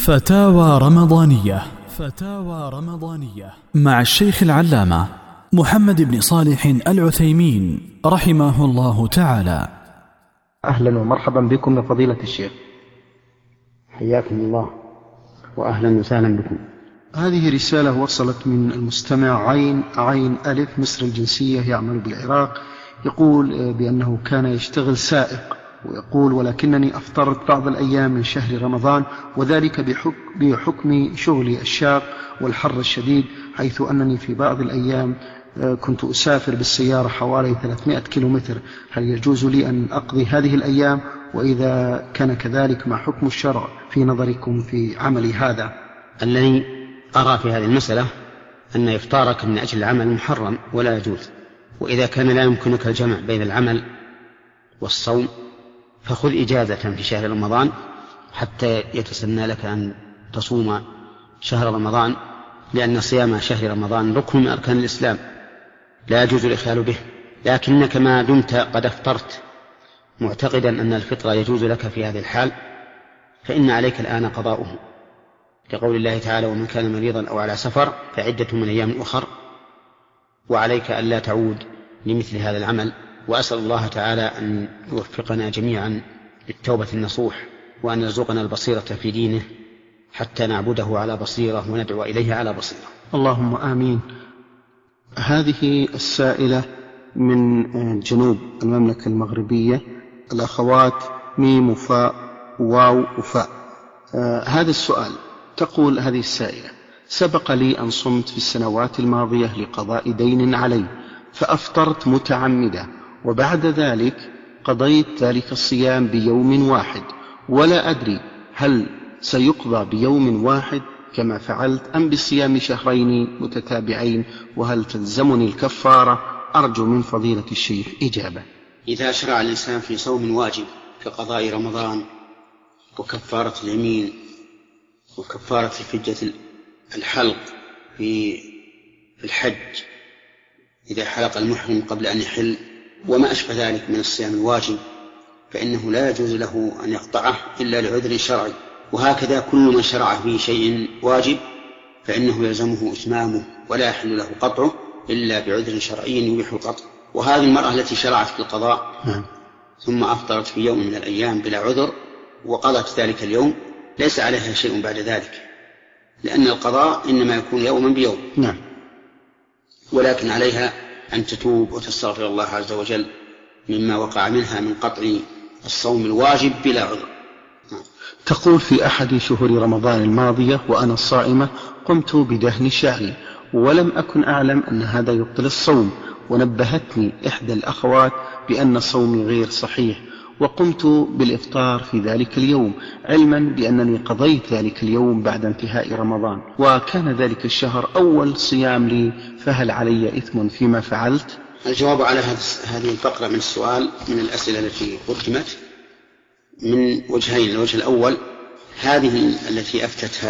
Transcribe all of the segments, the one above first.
فتاوى رمضانية. فتاوى رمضانية مع الشيخ العلامة محمد بن صالح العثيمين رحمه الله تعالى. أهلا ومرحبا بكم يا فضيلة الشيخ. حياكم الله وأهلا وسهلا بكم. هذه رسالة وصلت من المستمع عين ألف مصر الجنسية يعمل بالعراق، يقول بأنه كان يشتغل سائق، ويقول ولكنني أفطرت بعض الأيام من شهر رمضان، وذلك بحكم شغلي الشاق والحر الشديد، حيث أنني في بعض الأيام كنت أسافر بالسيارة حوالي 300 كيلومتر. هل يجوز لي أن أقضي هذه الأيام؟ وإذا كان كذلك ما حكم الشرع في نظركم في عملي هذا؟ الذي أرى في هذه المسألة أن إفطارك من أجل العمل محرم ولا يجوز، وإذا كان لا يمكنك الجمع بين العمل والصوم فخذ إجازة في شهر رمضان حتى يتسنى لك أن تصوم شهر رمضان، لأن صيام شهر رمضان ركن من أركان الإسلام لا يجوز الإخلال به. لكنك ما دمت قد افطرت معتقدا أن الفطر يجوز لك في هذه الحال فإن عليك الآن قضاؤه، لقول الله تعالى: ومن كان مريضا أو على سفر فعدة من أيام أخر. وعليك ألا تعود لمثل هذا العمل، وأسأل الله تعالى أن يوفقنا جميعا للتوبة النصوح، وأن يرزقنا البصيرة في دينه حتى نعبده على بصيرة وندعو إليه على بصيرة. اللهم آمين. هذه السائلة من جنوب المملكة المغربية، الأخوات ميم وفاء واو وفاء. هذا السؤال، تقول هذه السائلة: سبق لي أن صمت في السنوات الماضية لقضاء دين علي فأفطرت متعمدة، وبعد ذلك قضيت ذلك الصيام بيوم واحد، ولا أدري هل سيقضى بيوم واحد كما فعلت أم بصيام شهرين متتابعين، وهل تلزمني الكفارة؟ أرجو من فضيلة الشيخ إجابة. إذا شرع الإنسان في صوم واجب كقضاء رمضان وكفارة اليمين وكفارة فدية الحلق في الحج إذا حلق المحرم قبل أن يحل وما أشبه ذلك من الصيام الواجب، فإنه لا يجوز له أن يقطعه إلا لعذر شرعي. وهكذا كل من شرع في شيء واجب فإنه يلزمه إتمامه ولا يحل له قطعه إلا بعذر شرعي يبيح القطع. وهذه المرأة التي شرعت في القضاء ثم أفطرت في يوم من الأيام بلا عذر وقضت ذلك اليوم ليس عليها شيء بعد ذلك، لأن القضاء إنما يكون يوما بيوم. ولكن عليها أن تتوب وتستغفر الله عز وجل مما وقع منها من قطع الصوم الواجب بلا عذر. تقول: في أحد شهور رمضان الماضية وأنا صائمة قمت بدهن شعري ولم أكن أعلم أن هذا يبطل الصوم، ونبهتني إحدى الأخوات بأن صومي غير صحيح، وقمت بالإفطار في ذلك اليوم علما بأنني قضيت ذلك اليوم بعد انتهاء رمضان، وكان ذلك الشهر أول صيام لي، فهل علي إثم فيما فعلت؟ الجواب على هذه الفقرة من السؤال من الأسئلة التي قدمت من وجهين. الوجه الأول: هذه التي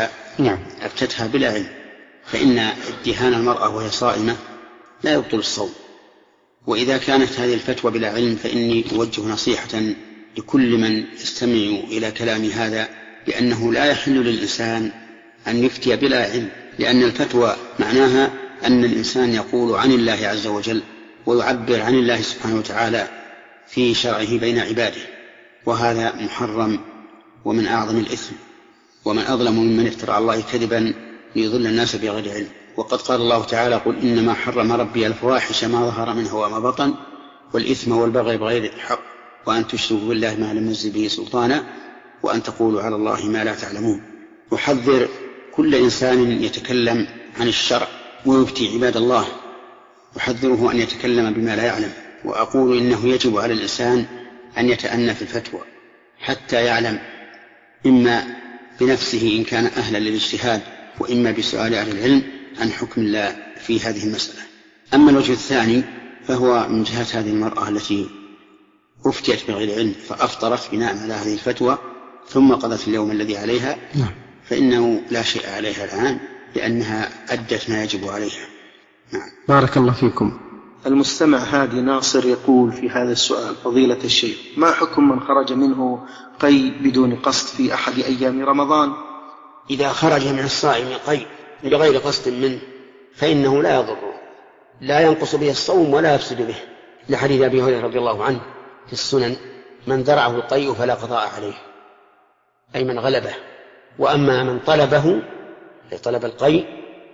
أفتتها بلا علم، فإن ادهان المرأة وهي صائمة لا يبطل الصوم. وإذا كانت هذه الفتوى بلا علم فإني أوجه نصيحة لكل من يستمع إلى كلام هذا لأنه لا يحل للإنسان أن يفتي بلا علم، لأن الفتوى معناها أن الإنسان يقول عن الله عز وجل ويعبر عن الله سبحانه وتعالى في شرعه بين عباده، وهذا محرم ومن أعظم الإثم، ومن أظلم ممن افترى على الله كذبا ليضل الناس بغير علم. وقد قال الله تعالى: قل إنما حرم ربي الفواحش ما ظهر منها وما بطن والإثم والبغي بغير الحق وأن تشركوا بالله ما لم ينزل به سلطانا وأن تقولوا على الله ما لا تعلمون. أحذر كل إنسان يتكلم عن الشرع ويفتي عباد الله، أحذره أن يتكلم بما لا يعلم، وأقول إنه يجب على الإنسان أن يتأنى في الفتوى حتى يعلم إما بنفسه إن كان أهلا للاجتهاد، وإما بسؤال أهل العلم عن حكم الله في هذه المسألة. أما الوجه الثاني فهو من جهة هذه المرأة التي أفتيت بغير علم فأفطرت بناء على هذه الفتوى ثم قضت اليوم الذي عليها، فإنه لا شيء عليها الآن لأنها أدت ما يجب عليها. بارك الله فيكم. المستمع هادي ناصر يقول في هذا السؤال: فضيلة الشيخ، ما حكم من خرج منه قي بدون قصد في أحد أيام رمضان إذا خرج من الصائم قيء بغير قصد منه فإنه لا يضره، لا ينقص به الصوم ولا يفسد به، لحديث أبي هريرة رضي الله عنه في السنن: من ذرعه القيء فلا قضاء عليه، أي من غلبه. وأما من طلبه طلب القيء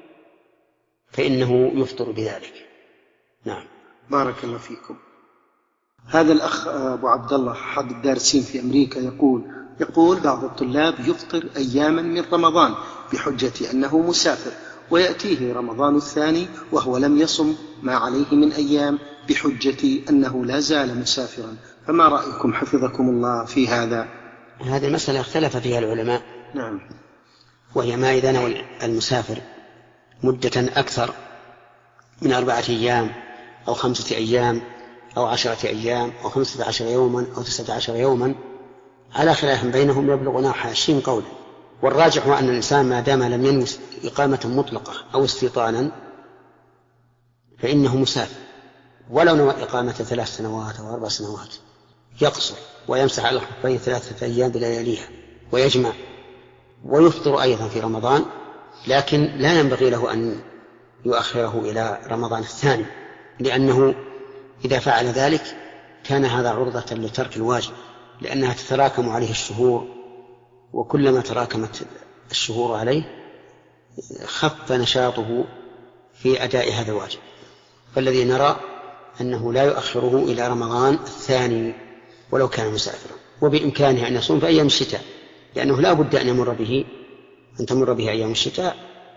فإنه يفطر بذلك. نعم. بارك الله فيكم. هذا الأخ أبو عبد الله أحد الدارسين في أمريكا يقول بعض الطلاب يفطر أياما من رمضان بحجة أنه مسافر، ويأتيه رمضان الثاني وهو لم يصم ما عليه من أيام بحجة أنه لا زال مسافرا، فما رأيكم حفظكم الله في هذا؟ هذه المسألة اختلف فيها العلماء. نعم. وهي ما إذا نوى المسافر مدة أكثر من 4 أيام أو 5 أيام أو 10 أيام أو 15 يوما أو 19 يوما، على خلاف بينهم يبلغ نحو 20 قولا. والراجح هو أن الإنسان ما دام لم ينوي إقامة مطلقة أو استيطانا فإنه مسافر، ولو نوى إقامة 3 سنوات أو 4 سنوات يقصر ويمسح على الخفين 3 أيام بلياليها ويجمع ويفطر أيضا في رمضان، لكن لا ينبغي له أن يؤخره إلى رمضان الثاني، لأنه إذا فعل ذلك كان هذا عرضة لترك الواجب، لأنها تتراكم عليه الشهور، وكلما تراكمت الشهور عليه خف نشاطه في أداء هذا الواجب. فالذي نرى أنه لا يؤخره إلى رمضان الثاني ولو كان مسافرا، وبإمكانه أن يصوم في أيام الشتاء، لأنه لا بد أن تمر به أيام الشتاء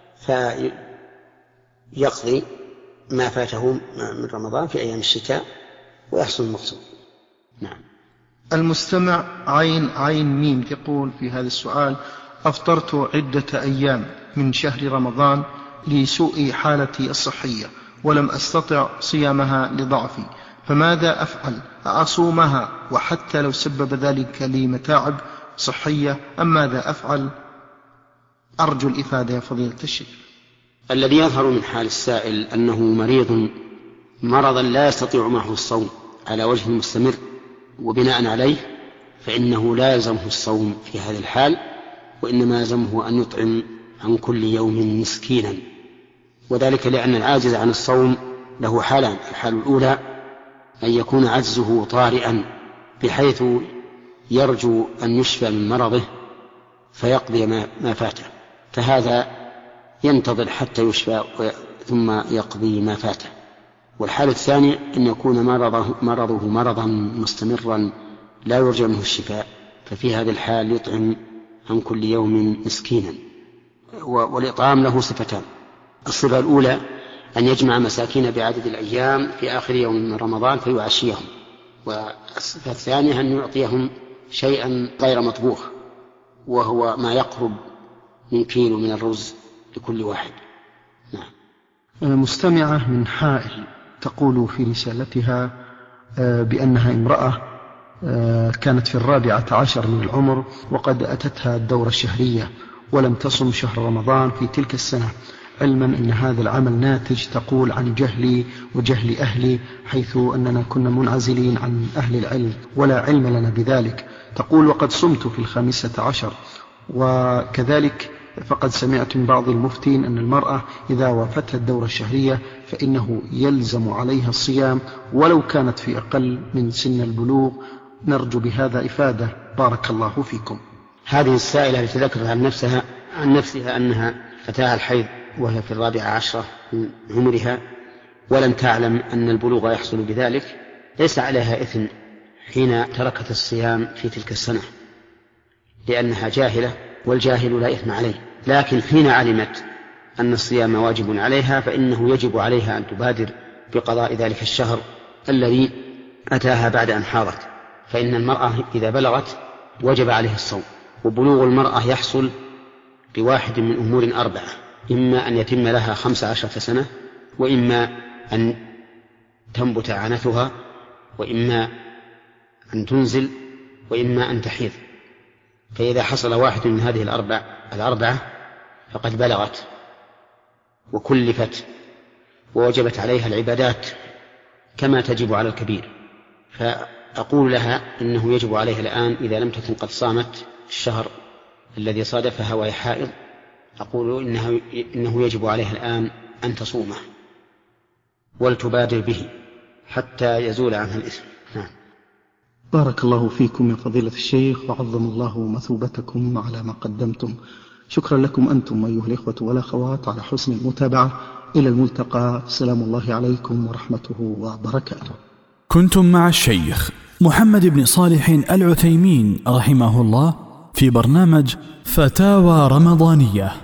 فيقضي ما فاته من رمضان في أيام الشتاء ويحصل المقصود. نعم. المستمع عين ميم يقول في هذا السؤال: أفطرت عدة أيام من شهر رمضان لسوء حالتي الصحية ولم أستطع صيامها لضعفي، فماذا أفعل؟ أصومها وحتى لو سبب ذلك لي متاعب صحية أم ماذا أفعل؟ أرجو الإفادة يا فضيلة الشيخ. الذي يظهر من حال السائل أنه مريض مرضا لا يستطيع معه الصوم على وجه مستمر، وبناء عليه فإنه لا يلزمه الصوم في هذه الحال، وإنما يلزمه أن يطعم عن كل يوم مسكينا، وذلك لأن العاجز عن الصوم له حالان: الحال الأولى أن يكون عجزه طارئا بحيث يرجو أن يشفى من مرضه فيقضي ما فاته، فهذا ينتظر حتى يشفى ثم يقضي ما فاته. والحال الثاني أن يكون مرضه مرضا مستمرا لا يرجى منه الشفاء، ففي هذا الحال يطعم عن كل يوم مسكينا. والإطعام له صفتان: الصفة الأولى أن يجمع مساكين بعدد الأيام في آخر يوم من رمضان فيعشيهم، والصفة الثانية أن يعطيهم شيئا غير مطبوخ، وهو ما يقرب من كيلو من الرز لكل واحد. نعم. مستمعة من حائل تقول في رسالتها بأنها امرأة كانت في 14 من العمر وقد أتتها الدورة الشهرية ولم تصم شهر رمضان في تلك السنة، علما أن هذا العمل ناتج تقول عن جهلي وجهل أهلي، حيث أننا كنا منعزلين عن أهل العلم ولا علم لنا بذلك. تقول: وقد صمت في 15، وكذلك فقد سمعت من بعض المفتين أن المرأة إذا وفتها الدورة الشهرية فإنه يلزم عليها الصيام ولو كانت في أقل من سن البلوغ. نرجو بهذا إفادة، بارك الله فيكم. هذه السائلة التي ذكرت عن نفسها أنها فتاها الحيض وهي في 14 من عمرها ولم تعلم أن البلوغ يحصل بذلك، ليس عليها إثم حين تركت الصيام في تلك السنة، لأنها جاهلة، والجاهل لا إثم عليه. لكن حين علمت أن الصيام واجب عليها فإنه يجب عليها أن تبادر بقضاء ذلك الشهر الذي أتاها بعد أن حاضت، فإن المرأة إذا بلغت وجب عليه الصوم. وبلوغ المرأة يحصل بواحد من أمور 4: إما أن يتم لها 15 سنة، وإما أن تنبت عنتها، وإما أن تنزل، وإما أن تحيض. فإذا حصل واحد من هذه الأربعة فقد بلغت وكلفت ووجبت عليها العبادات كما تجب على الكبير. فأقول لها إنه يجب عليها الآن إذا لم تكن قد صامت الشهر الذي صادفها وهي حائض أقول إنه يجب عليها الآن أن تصومه ولتبادر به حتى يزول عنها الإثم. نعم. بارك الله فيكم يا فضيلة الشيخ، وعظم الله مثوبتكم على ما قدمتم. شكرا لكم أنتم أيها الإخوة والأخوات على حسن المتابعة. إلى الملتقى. سلام الله عليكم ورحمته وبركاته. كنتم مع الشيخ محمد بن صالح العثيمين رحمه الله في برنامج فتاوى رمضانية.